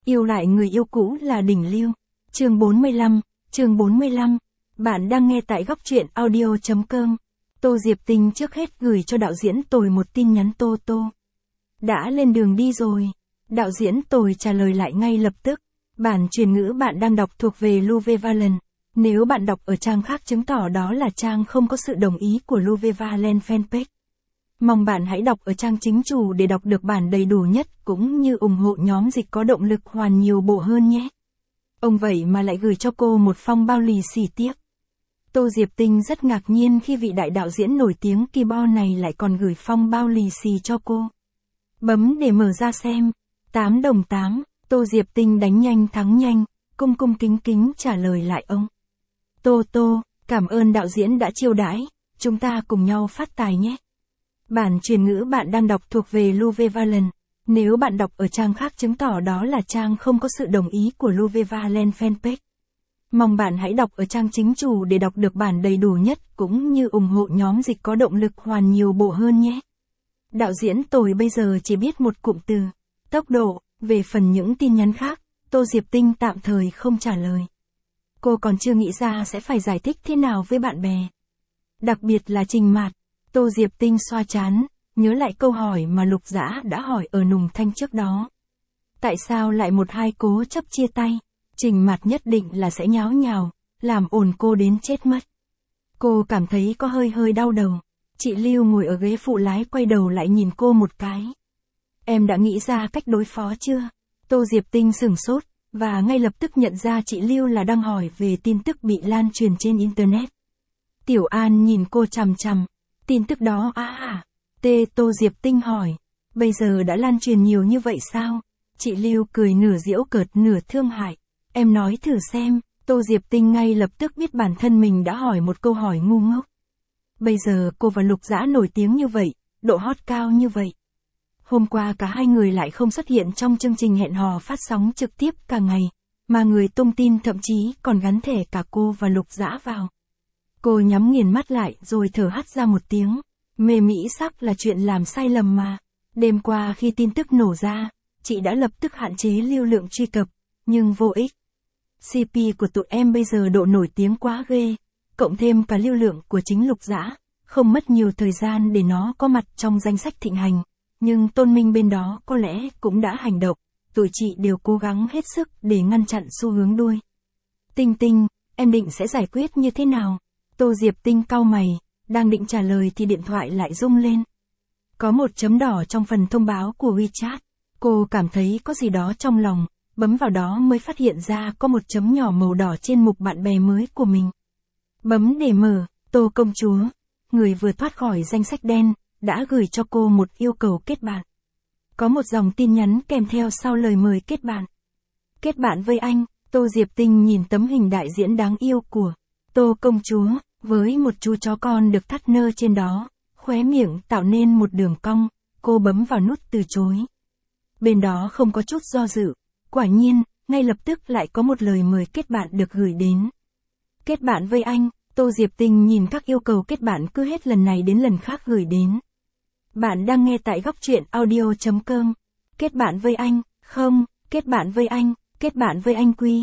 Yêu lại người yêu cũ là đỉnh lưu. Chương 45. Bạn đang nghe tại góc truyện audio.com. Tô Diệp Tinh trước hết gửi cho đạo diễn Tồi một tin nhắn Tô Tô. Đã lên đường đi rồi. Đạo diễn Tồi trả lời lại ngay lập tức. Bản truyền ngữ bạn đang đọc thuộc về Luvevalent. Nếu bạn đọc ở trang khác chứng tỏ đó là trang không có sự đồng ý của Luvevalent fanpage. Mong bạn hãy đọc ở trang chính chủ để đọc được bản đầy đủ nhất cũng như ủng hộ nhóm dịch có động lực hoàn nhiều bộ hơn nhé. Ông vậy mà lại gửi cho cô một phong bao lì xì tiếc. Tô Diệp Tinh rất ngạc nhiên khi vị đại đạo diễn nổi tiếng Kibo này lại còn gửi phong bao lì xì cho cô. Bấm để mở ra xem. 8 đồng 8, Tô Diệp Tinh đánh nhanh thắng nhanh, cung cung kính kính trả lời lại ông. Tô, cảm ơn đạo diễn đã chiêu đãi, chúng ta cùng nhau phát tài nhé. Bản truyền ngữ bạn đang đọc thuộc về Luvevalent. Nếu bạn đọc ở trang khác chứng tỏ đó là trang không có sự đồng ý của Luvevalent fanpage. Mong bạn hãy đọc ở trang chính chủ để đọc được bản đầy đủ nhất cũng như ủng hộ nhóm dịch có động lực hoàn nhiều bộ hơn nhé. Đạo diễn Tồi bây giờ chỉ biết một cụm từ, tốc độ. Về phần những tin nhắn khác, Tô Diệp Tinh tạm thời không trả lời. Cô còn chưa nghĩ ra sẽ phải giải thích thế nào với bạn bè. Đặc biệt là Trình Mạt. Tô Diệp Tinh xoa trán, nhớ lại câu hỏi mà Lục Dã đã hỏi ở Nùng Thanh trước đó. Tại sao lại một hai cố chấp chia tay? Trình Mạt nhất định là sẽ nháo nhào, làm ồn cô đến chết mất. Cô cảm thấy có hơi đau đầu. Chị Lưu ngồi ở ghế phụ lái quay đầu lại nhìn cô một cái. Em đã nghĩ ra cách đối phó chưa? Tô Diệp Tinh sửng sốt, và ngay lập tức nhận ra chị Lưu là đang hỏi về tin tức bị lan truyền trên Internet. Tiểu An nhìn cô chằm chằm. Tin tức đó Tô Diệp Tinh hỏi. Bây giờ đã lan truyền nhiều như vậy sao? Chị Lưu cười nửa giễu cợt nửa thương hại. Em nói thử xem. Tô Diệp Tinh ngay lập tức biết bản thân mình đã hỏi một câu hỏi ngu ngốc. Bây giờ cô và Lục Dã nổi tiếng như vậy, độ hot cao như vậy. Hôm qua cả hai người lại không xuất hiện trong chương trình hẹn hò phát sóng trực tiếp cả ngày, mà người tung tin thậm chí còn gắn thẻ cả cô và Lục Dã vào. Cô nhắm nghiền mắt lại rồi thở hắt ra một tiếng. Mê mỹ sắc là chuyện làm sai lầm mà. Đêm qua khi tin tức nổ ra, chị đã lập tức hạn chế lưu lượng truy cập, nhưng vô ích. CP của tụi em bây giờ độ nổi tiếng quá ghê, cộng thêm cả lưu lượng của chính Lục Dã, không mất nhiều thời gian để nó có mặt trong danh sách thịnh hành. Nhưng Tôn Minh bên đó có lẽ cũng đã hành động, tụi chị đều cố gắng hết sức để ngăn chặn xu hướng đuôi. Tinh, em định sẽ giải quyết như thế nào? Tô Diệp Tinh cau mày, đang định trả lời thì điện thoại lại rung lên. Có một chấm đỏ trong phần thông báo của WeChat, cô cảm thấy có gì đó trong lòng, bấm vào đó mới phát hiện ra có một chấm nhỏ màu đỏ trên mục bạn bè mới của mình. Bấm để mở, Tô công chúa, người vừa thoát khỏi danh sách đen, đã gửi cho cô một yêu cầu kết bạn. Có một dòng tin nhắn kèm theo sau lời mời kết bạn. Kết bạn với anh. Tô Diệp Tinh nhìn tấm hình đại diễn đáng yêu của Tô công chúa, với một chú chó con được thắt nơ trên đó, khóe miệng tạo nên một đường cong, cô bấm vào nút từ chối. Bên đó không có chút do dự, quả nhiên, ngay lập tức lại có một lời mời kết bạn được gửi đến. Kết bạn với anh. Tô Diệp Tinh nhìn các yêu cầu kết bạn cứ hết lần này đến lần khác gửi đến. Bạn đang nghe tại góc truyện audio.com. Kết bạn với anh, không, kết bạn với anh, kết bạn với anh quy.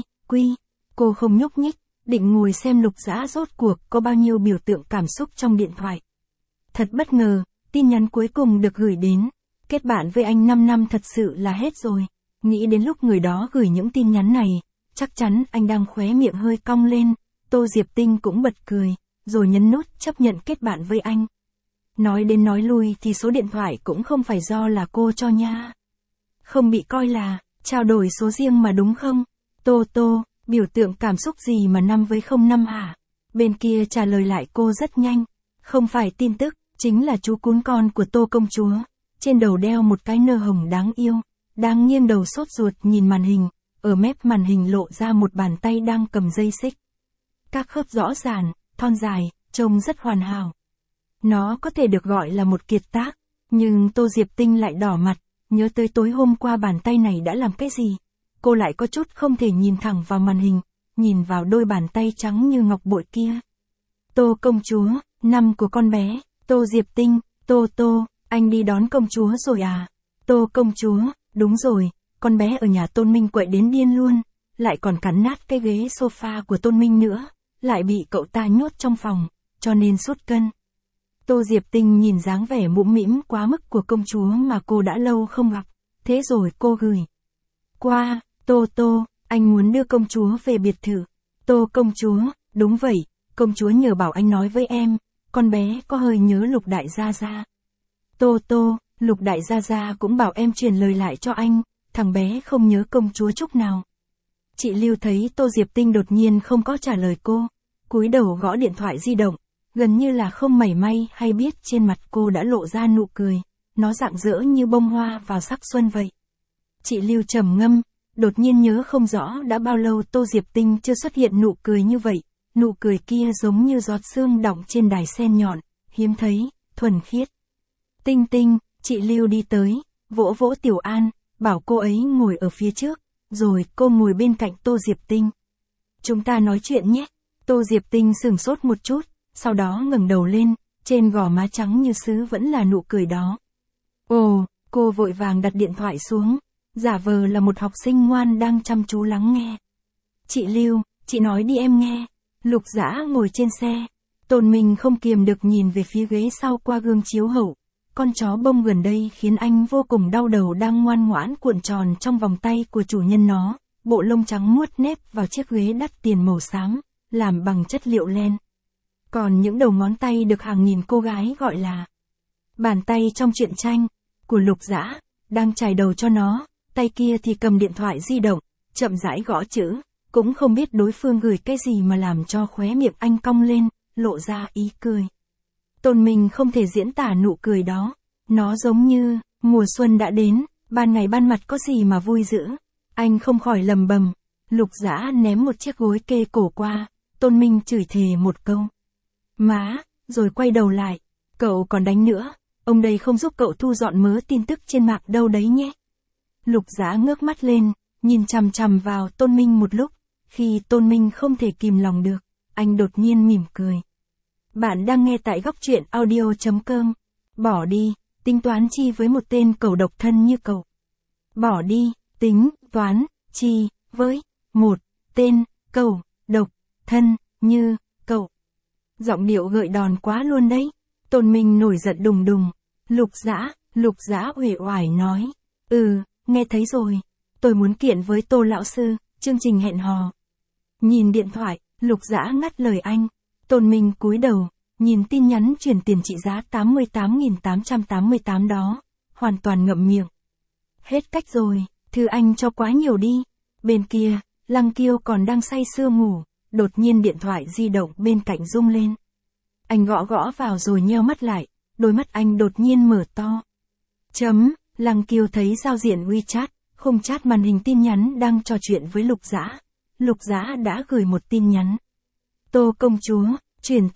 Cô không nhúc nhích, định ngồi xem Lục Dã rốt cuộc có bao nhiêu biểu tượng cảm xúc trong điện thoại. Thật bất ngờ, tin nhắn cuối cùng được gửi đến. Kết bạn với anh 5 năm thật sự là hết rồi. Nghĩ đến lúc người đó gửi những tin nhắn này, chắc chắn anh đang khóe miệng hơi cong lên. Tô Diệp Tinh cũng bật cười, rồi nhấn nút chấp nhận kết bạn với anh. Nói đến nói lui thì số điện thoại cũng không phải do là cô cho nha. Không bị coi là trao đổi số riêng mà đúng không? Tô, biểu tượng cảm xúc gì mà 5 với 05 hả? Bên kia trả lời lại cô rất nhanh. Không phải tin tức, chính là chú cún con của Tô công chúa. Trên đầu đeo một cái nơ hồng đáng yêu, đang nghiêng đầu sốt ruột nhìn màn hình. Ở mép màn hình lộ ra một bàn tay đang cầm dây xích. Các khớp rõ ràng, thon dài, trông rất hoàn hảo. Nó có thể được gọi là một kiệt tác, nhưng Tô Diệp Tinh lại đỏ mặt, nhớ tới tối hôm qua bàn tay này đã làm cái gì. Cô lại có chút không thể nhìn thẳng vào màn hình, nhìn vào đôi bàn tay trắng như ngọc bội kia. Tô công chúa, năm của con bé. Tô Diệp Tinh, Tô, anh đi đón công chúa rồi à? Tô công chúa, đúng rồi, con bé ở nhà Tôn Minh quậy đến điên luôn, lại còn cắn nát cái ghế sofa của Tôn Minh nữa, lại bị cậu ta nhốt trong phòng, cho nên sút cân. Tô Diệp Tinh nhìn dáng vẻ mũm mĩm quá mức của công chúa mà cô đã lâu không gặp, thế rồi cô gửi qua, Tô, anh muốn đưa công chúa về biệt thự. Tô công chúa, đúng vậy, công chúa nhờ bảo anh nói với em, con bé có hơi nhớ Lục Đại Gia Gia. Tô, Lục Đại Gia Gia cũng bảo em truyền lời lại cho anh, thằng bé không nhớ công chúa chút nào. Chị Lưu thấy Tô Diệp Tinh đột nhiên không có trả lời cô, cúi đầu gõ điện thoại di động, gần như là không mảy may hay biết trên mặt cô đã lộ ra nụ cười, nó rạng rỡ như bông hoa vào sắc xuân vậy. Chị Lưu trầm ngâm, đột nhiên nhớ không rõ đã bao lâu Tô Diệp Tinh chưa xuất hiện nụ cười như vậy, nụ cười kia giống như giọt sương đọng trên đài sen nhọn, hiếm thấy, thuần khiết. Tinh, chị Lưu đi tới, vỗ vỗ Tiểu An, bảo cô ấy ngồi ở phía trước, rồi cô ngồi bên cạnh Tô Diệp Tinh. Chúng ta nói chuyện nhé. Tô Diệp Tinh sửng sốt một chút, sau đó ngẩng đầu lên, trên gò má trắng như sứ vẫn là nụ cười đó. Ồ, cô vội vàng đặt điện thoại xuống, giả vờ là một học sinh ngoan đang chăm chú lắng nghe. Chị Lưu, chị nói đi em nghe. Lục Dã ngồi trên xe, Tôn Minh không kiềm được nhìn về phía ghế sau qua gương chiếu hậu. Con chó bông gần đây khiến anh vô cùng đau đầu đang ngoan ngoãn cuộn tròn trong vòng tay của chủ nhân nó, bộ lông trắng muốt nếp vào chiếc ghế đắt tiền màu xám, làm bằng chất liệu len. Còn những đầu ngón tay được hàng nghìn cô gái gọi là bàn tay trong truyện tranh của Lục Dã, đang chải đầu cho nó, tay kia thì cầm điện thoại di động, chậm rãi gõ chữ, cũng không biết đối phương gửi cái gì mà làm cho khóe miệng anh cong lên, lộ ra ý cười. Tôn Minh không thể diễn tả nụ cười đó, nó giống như, mùa xuân đã đến, ban ngày ban mặt có gì mà vui dữ. Anh không khỏi lầm bầm, Lục Dã ném một chiếc gối kê cổ qua, Tôn Minh chửi thề một câu. Má, rồi quay đầu lại, cậu còn đánh nữa, ông đây không giúp cậu thu dọn mớ tin tức trên mạng đâu đấy nhé. Lục Dã ngước mắt lên, nhìn chằm chằm vào Tôn Minh một lúc, khi Tôn Minh không thể kìm lòng được, anh đột nhiên mỉm cười. Bạn đang nghe tại góc truyện audio.com. Bỏ đi, tính toán chi với một tên cẩu độc thân như cậu. Bỏ đi, tính toán chi với một tên cẩu độc thân như cậu. Giọng điệu gợi đòn quá luôn đấy. Tôn Minh nổi giận đùng đùng. Lục Dã uể oải nói. Nghe thấy rồi. Tôi muốn kiện với Tô lão sư, chương trình hẹn hò. Nhìn điện thoại, Lục Dã ngắt lời anh. Tôn Minh cúi đầu, nhìn tin nhắn chuyển tiền trị giá 88.888 đó, hoàn toàn ngậm miệng. Hết cách rồi, thư anh cho quá nhiều đi. Bên kia, Lăng Kiêu còn đang say sưa ngủ, đột nhiên điện thoại di động bên cạnh rung lên. Anh gõ vào rồi nheo mắt lại, đôi mắt anh đột nhiên mở to. Lăng Kiêu thấy giao diện WeChat, khung chat màn hình tin nhắn đang trò chuyện với Lục Dã. Lục Dã đã gửi một tin nhắn. Tô công chúa, chuyển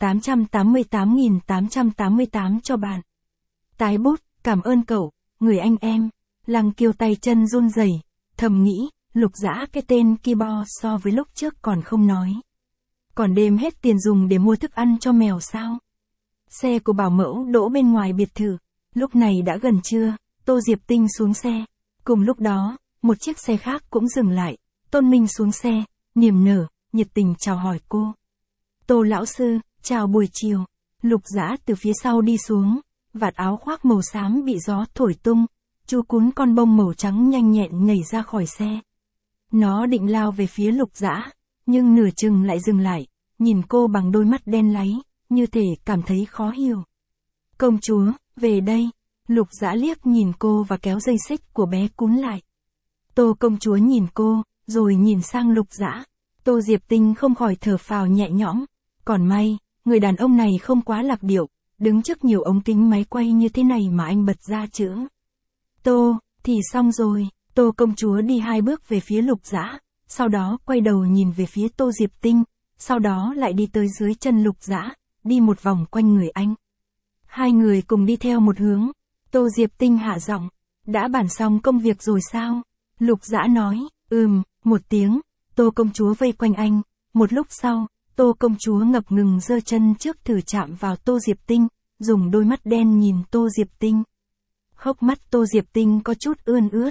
888.888 cho bạn. Tái bút, cảm ơn cậu, người anh em. Lăng Kiêu tay chân run rẩy, thầm nghĩ, Lục Dã cái tên ki bo so với lúc trước còn không nói. Còn đêm hết tiền dùng để mua thức ăn cho mèo sao? Xe của bảo mẫu đỗ bên ngoài biệt thự, lúc này đã gần trưa, Tô Diệp Tinh xuống xe. Cùng lúc đó, một chiếc xe khác cũng dừng lại, Tôn Minh xuống xe, niềm nở, nhiệt tình chào hỏi cô. Tô lão sư, chào buổi chiều. Lục Dã từ phía sau đi xuống, vạt áo khoác màu xám bị gió thổi tung, chu cún con bông màu trắng nhanh nhẹn nhảy ra khỏi xe. Nó định lao về phía Lục Dã, nhưng nửa chừng lại dừng lại, nhìn cô bằng đôi mắt đen láy, như thể cảm thấy khó hiểu. Công chúa, về đây. Lục Dã liếc nhìn cô và kéo dây xích của bé cún lại. Tô công chúa nhìn cô, rồi nhìn sang Lục Dã. Tô Diệp Tinh không khỏi thở phào nhẹ nhõm. Còn may, người đàn ông này không quá lạc điệu, đứng trước nhiều ống kính máy quay như thế này mà anh bật ra chữ. Tô, thì xong rồi. Tô công chúa đi 2 bước về phía Lục Dã, sau đó quay đầu nhìn về phía Tô Diệp Tinh, sau đó lại đi tới dưới chân Lục Dã, đi một vòng quanh người anh. Hai người cùng đi theo một hướng. Tô Diệp Tinh hạ giọng, đã bàn xong công việc rồi sao? Lục Dã nói, một tiếng. Tô công chúa vây quanh anh, một lúc sau, Tô công chúa ngập ngừng giơ chân trước thử chạm vào Tô Diệp Tinh, dùng đôi mắt đen nhìn Tô Diệp Tinh. Hốc mắt Tô Diệp Tinh có chút ươn ướt,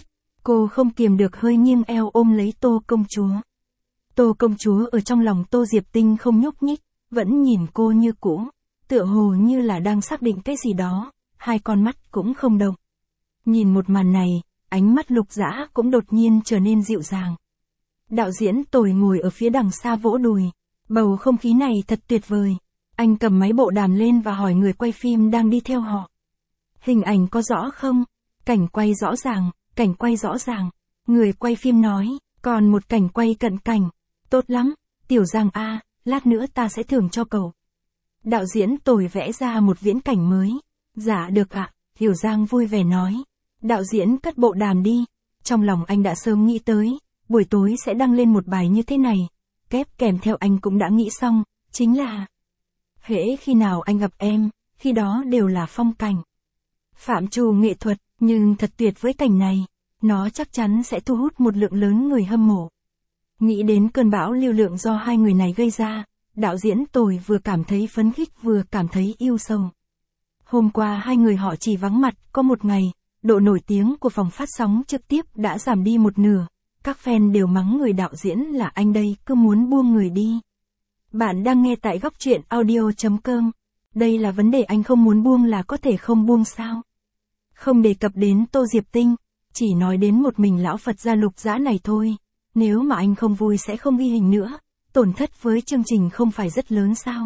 Cô không kiềm được hơi nghiêng eo ôm lấy Tô công chúa. Tô công chúa ở trong lòng Tô Diệp Tinh không nhúc nhích, vẫn nhìn cô như cũ, tựa hồ như là đang xác định cái gì đó, hai con mắt cũng không động. Nhìn một màn này, ánh mắt Lục Dã cũng đột nhiên trở nên dịu dàng. Đạo diễn Tồi ngồi ở phía đằng xa vỗ đùi, bầu không khí này thật tuyệt vời. Anh cầm máy bộ đàm lên và hỏi người quay phim đang đi theo họ. Hình ảnh có rõ không? Cảnh quay rõ ràng, cảnh quay rõ ràng. Người quay phim nói, còn một cảnh quay cận cảnh. Tốt lắm, Tiểu Giang a, lát nữa ta sẽ thưởng cho cậu. Đạo diễn Tồi vẽ ra một viễn cảnh mới. Dạ được ạ, Tiểu Giang vui vẻ nói. Đạo diễn cất bộ đàm đi. Trong lòng anh đã sớm nghĩ tới, buổi tối sẽ đăng lên một bài như thế này. Kèm theo anh cũng đã nghĩ xong, chính là hễ khi nào anh gặp em, khi đó đều là phong cảnh. Phạm trù nghệ thuật, nhưng thật tuyệt với cảnh này. Nó chắc chắn sẽ thu hút một lượng lớn người hâm mộ. Nghĩ đến cơn bão lưu lượng do hai người này gây ra, đạo diễn Tồi vừa cảm thấy phấn khích vừa cảm thấy yêu sầu. Hôm qua hai người họ chỉ vắng mặt có một ngày, độ nổi tiếng của phòng phát sóng trực tiếp đã giảm đi một nửa. Các fan đều mắng người đạo diễn là anh đây cứ muốn buông người đi. Bạn đang nghe tại góc truyện audio.com. Đây là vấn đề anh không muốn buông là có thể không buông sao? Không đề cập đến Tô Diệp Tinh, chỉ nói đến một mình lão Phật gia Lục Dã này thôi. Nếu mà anh không vui sẽ không ghi hình nữa, tổn thất với chương trình không phải rất lớn sao?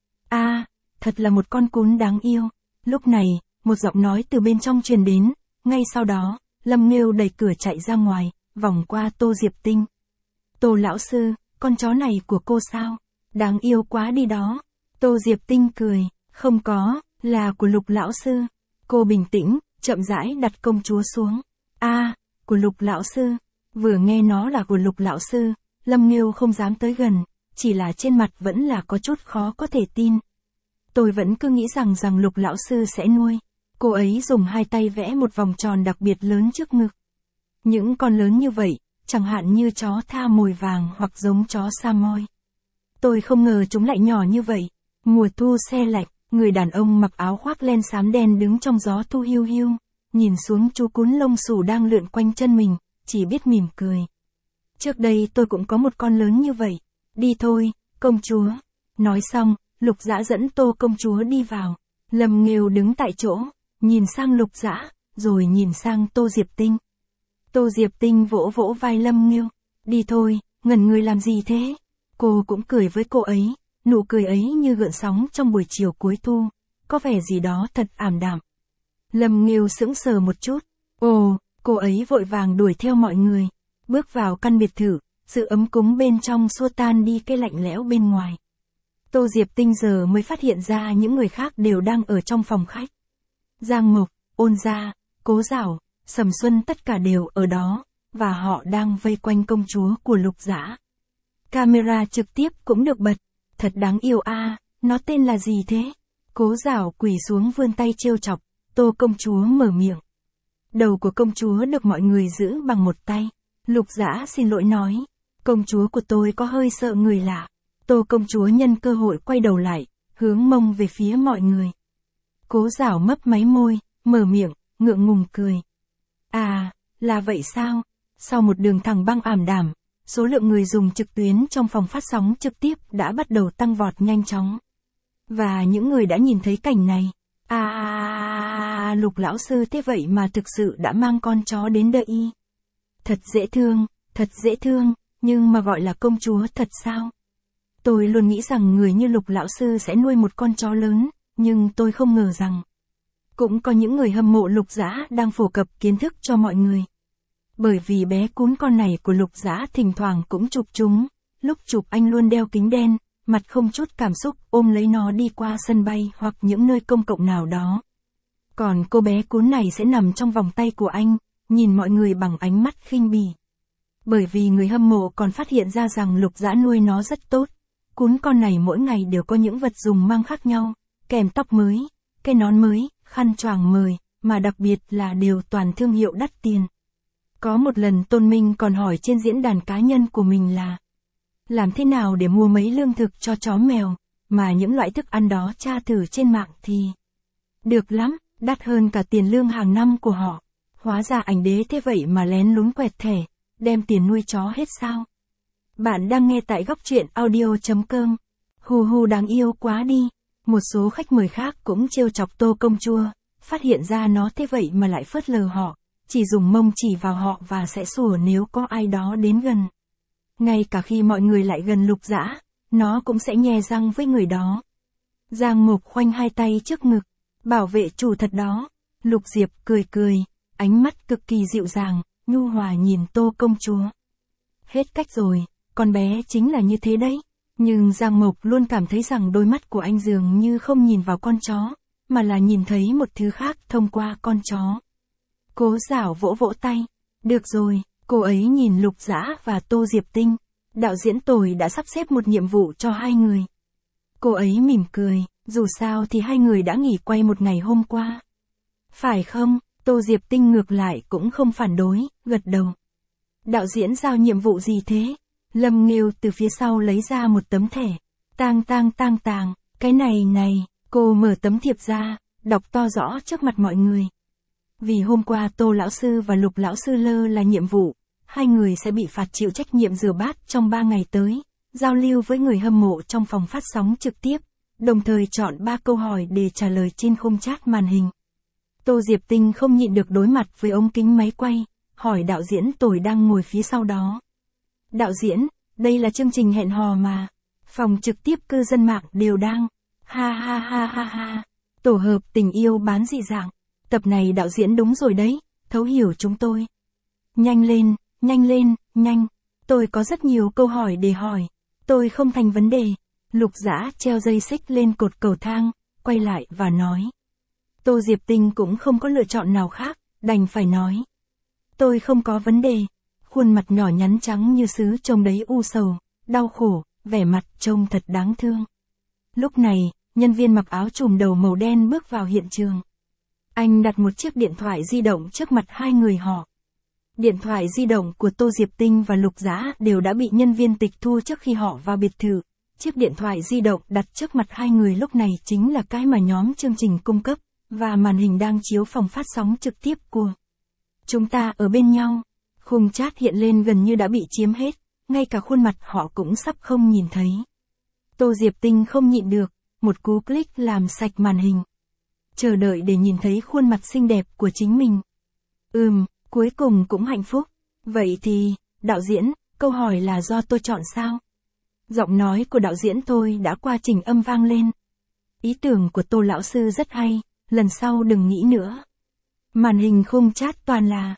Thật là một con cún đáng yêu. Lúc này, một giọng nói từ bên trong truyền đến, ngay sau đó, Lâm Nghêu đẩy cửa chạy ra ngoài, vòng qua Tô Diệp Tinh. Tô lão sư, con chó này của cô sao? Đáng yêu quá đi đó. Tô Diệp Tinh cười, không có, là của Lục lão sư. Cô bình tĩnh, chậm rãi đặt công chúa xuống. Của Lục lão sư. Vừa nghe nó là của Lục lão sư, Lâm Nghêu không dám tới gần, chỉ là trên mặt vẫn là có chút khó có thể tin. Tôi vẫn cứ nghĩ rằng Lục lão sư sẽ nuôi. Cô ấy dùng hai tay vẽ một vòng tròn đặc biệt lớn trước ngực. Những con lớn như vậy, chẳng hạn như chó tha mồi vàng hoặc giống chó Samoy. Tôi không ngờ chúng lại nhỏ như vậy. Mùa thu se lạnh, người đàn ông mặc áo khoác len xám đen đứng trong gió thu hiu hiu, nhìn xuống chú cún lông xù đang lượn quanh chân mình, chỉ biết mỉm cười. Trước đây tôi cũng có một con lớn như vậy. Đi thôi, công chúa. Nói xong, Lục Dã dẫn Tô công chúa đi vào. Lâm Nghêu đứng tại chỗ, nhìn sang Lục Dã, rồi nhìn sang Tô Diệp Tinh. Tô Diệp Tinh vỗ vỗ vai Lâm Nghêu. Đi thôi, ngẩn người làm gì thế? Cô cũng cười với cô ấy, nụ cười ấy như gợn sóng trong buổi chiều cuối thu, có vẻ gì đó thật ảm đạm. Lâm Nghêu sững sờ một chút. Cô ấy vội vàng đuổi theo mọi người, bước vào căn biệt thự, sự ấm cúng bên trong xua tan đi cái lạnh lẽo bên ngoài. Tô Diệp Tinh giờ mới phát hiện ra những người khác đều đang ở trong phòng khách. Giang Mộc, Ôn Gia, Cố Giảo, Sầm Xuân tất cả đều ở đó, và họ đang vây quanh công chúa của Lục Dã. Camera trực tiếp cũng được bật. Thật đáng yêu nó tên là gì thế? Cố Giảo quỳ xuống vươn tay trêu chọc, Tô công chúa mở miệng. Đầu của công chúa được mọi người giữ bằng một tay. Lục Dã xin lỗi nói, công chúa của tôi có hơi sợ người lạ. Tô công chúa nhân cơ hội quay đầu lại, hướng mông về phía mọi người. Cố Giảo mấp máy môi, mở miệng, ngượng ngùng cười. Là vậy sao? Sau một đường thẳng băng ảm đạm, số lượng người dùng trực tuyến trong phòng phát sóng trực tiếp đã bắt đầu tăng vọt nhanh chóng. Và những người đã nhìn thấy cảnh này. Lục lão sư thế vậy mà thực sự đã mang con chó đến đây. Thật dễ thương, nhưng mà gọi là công chúa thật sao? Tôi luôn nghĩ rằng người như Lục lão sư sẽ nuôi một con chó lớn, nhưng tôi không ngờ rằng cũng có những người hâm mộ Lục Dã đang phổ cập kiến thức cho mọi người. Bởi vì bé cún con này của Lục Dã thỉnh thoảng cũng chụp chúng, lúc chụp anh luôn đeo kính đen, mặt không chút cảm xúc ôm lấy nó đi qua sân bay hoặc những nơi công cộng nào đó. Còn cô bé cún này sẽ nằm trong vòng tay của anh, nhìn mọi người bằng ánh mắt khinh bỉ. Bởi vì người hâm mộ còn phát hiện ra rằng Lục Dã nuôi nó rất tốt. Cún con này mỗi ngày đều có những vật dùng mang khác nhau, kèm tóc mới, cây nón mới, khăn choàng mới, mà đặc biệt là đều toàn thương hiệu đắt tiền. Có một lần Tôn Minh còn hỏi trên diễn đàn cá nhân của mình là làm thế nào để mua mấy lương thực cho chó mèo, mà những loại thức ăn đó tra thử trên mạng thì được lắm, đắt hơn cả tiền lương hàng năm của họ. Hóa ra ảnh đế thế vậy mà lén lún quẹt thẻ, đem tiền nuôi chó hết sao? Bạn đang nghe tại góc truyện audio.com. Hù hù đáng yêu quá đi. Một số khách mời khác cũng trêu chọc Tô công chúa, phát hiện ra nó thế vậy mà lại phớt lờ họ, chỉ dùng mông chỉ vào họ và sẽ sủa nếu có ai đó đến gần. Ngay cả khi mọi người lại gần Lục Dã, nó cũng sẽ nhe răng với người đó. Giang Mục khoanh hai tay trước ngực, bảo vệ chủ thật đó. Lục Diệp cười cười, ánh mắt cực kỳ dịu dàng, nhu hòa nhìn Tô công chúa. Hết cách rồi, con bé chính là như thế đấy. Nhưng Giang Mộc luôn cảm thấy rằng đôi mắt của anh dường như không nhìn vào con chó, mà là nhìn thấy một thứ khác thông qua con chó. Cố Giảo vỗ vỗ tay. Được rồi, cô ấy nhìn Lục Dã và Tô Diệp Tinh. Đạo diễn Tồi đã sắp xếp một nhiệm vụ cho hai người. Cô ấy mỉm cười, dù sao thì hai người đã nghỉ quay một ngày hôm qua. Phải không? Tô Diệp Tinh ngược lại cũng không phản đối, gật đầu. Đạo diễn giao nhiệm vụ gì thế? Lâm Nghiêu từ phía sau lấy ra một tấm thẻ. Tang, cái này, cô mở tấm thiệp ra, đọc to rõ trước mặt mọi người. Vì hôm qua Tô lão sư và Lục lão sư lơ là nhiệm vụ, hai người sẽ bị phạt chịu trách nhiệm rửa bát trong 3 ngày tới, giao lưu với người hâm mộ trong phòng phát sóng trực tiếp, đồng thời chọn 3 câu hỏi để trả lời trên khung chat màn hình. Tô Diệp Tinh không nhịn được đối mặt với ống kính máy quay, hỏi đạo diễn Tồi đang ngồi phía sau đó. Đạo diễn, đây là chương trình hẹn hò mà. Phòng trực tiếp cư dân mạng đều đang. Ha. Tổ hợp tình yêu bán dị dạng. Tập này đạo diễn đúng rồi đấy, thấu hiểu chúng tôi. Nhanh lên. Tôi có rất nhiều câu hỏi để hỏi. Tôi không thành vấn đề. Lục Dã treo dây xích lên cột cầu thang, quay lại và nói. Tô Diệp Tinh cũng không có lựa chọn nào khác, đành phải nói. Tôi không có vấn đề. Khuôn mặt nhỏ nhắn trắng như sứ trông đấy u sầu, đau khổ, vẻ mặt trông thật đáng thương. Lúc này, nhân viên mặc áo trùm đầu màu đen bước vào hiện trường. Anh đặt một chiếc điện thoại di động trước mặt hai người họ. Điện thoại di động của Tô Diệp Tinh và Lục Dã đều đã bị nhân viên tịch thu trước khi họ vào biệt thự. Chiếc điện thoại di động đặt trước mặt hai người lúc này chính là cái mà nhóm chương trình cung cấp, và màn hình đang chiếu phòng phát sóng trực tiếp của chúng ta ở bên nhau. Khung chat hiện lên gần như đã bị chiếm hết, ngay cả khuôn mặt họ cũng sắp không nhìn thấy. Tô Diệp Tinh không nhịn được, một cú click làm sạch màn hình. Chờ đợi để nhìn thấy khuôn mặt xinh đẹp của chính mình. Cuối cùng cũng hạnh phúc. Vậy thì, đạo diễn, câu hỏi là do tôi chọn sao? Giọng nói của đạo diễn tôi đã qua trình âm vang lên. Ý tưởng của Tô lão sư rất hay, lần sau đừng nghĩ nữa. Màn hình khung chat toàn là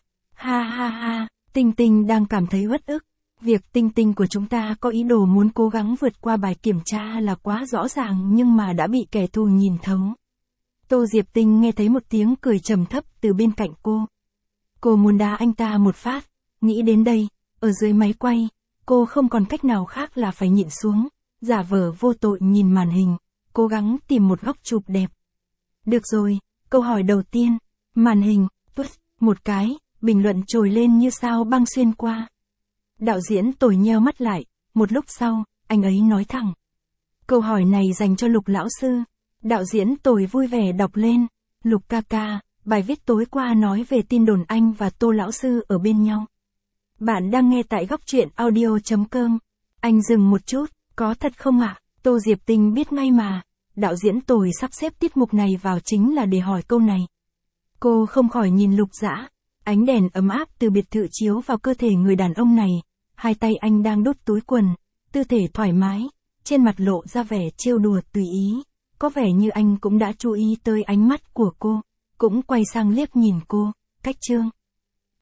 ha. Tinh Tinh đang cảm thấy uất ức. Việc Tinh Tinh của chúng ta có ý đồ muốn cố gắng vượt qua bài kiểm tra là quá rõ ràng nhưng mà đã bị kẻ thù nhìn thấu. Tô Diệp Tinh nghe thấy một tiếng cười trầm thấp từ bên cạnh cô. Cô muốn đá anh ta một phát. Nghĩ đến đây, ở dưới máy quay, cô không còn cách nào khác là phải nhịn xuống, giả vờ vô tội nhìn màn hình, cố gắng tìm một góc chụp đẹp. Được rồi, câu hỏi đầu tiên. Màn hình, một cái, bình luận trồi lên như sao băng xuyên qua. Đạo diễn Tồi nheo mắt lại, một lúc sau, anh ấy nói thẳng. Câu hỏi này dành cho Lục lão sư. Đạo diễn Tồi vui vẻ đọc lên. Lục ca ca, bài viết tối qua nói về tin đồn anh và Tô lão sư ở bên nhau. Bạn đang nghe tại góc truyện audio.com. Anh dừng một chút, có thật không ạ? Tô Diệp Tinh biết ngay mà. Đạo diễn Tồi sắp xếp tiết mục này vào chính là để hỏi câu này. Cô không khỏi nhìn Lục Dã. Ánh đèn ấm áp từ biệt thự chiếu vào cơ thể người đàn ông này. Hai tay anh đang đút túi quần, tư thể thoải mái, trên mặt lộ ra vẻ trêu đùa tùy ý. Có vẻ như anh cũng đã chú ý tới ánh mắt của cô, cũng quay sang liếc nhìn cô. Cách chương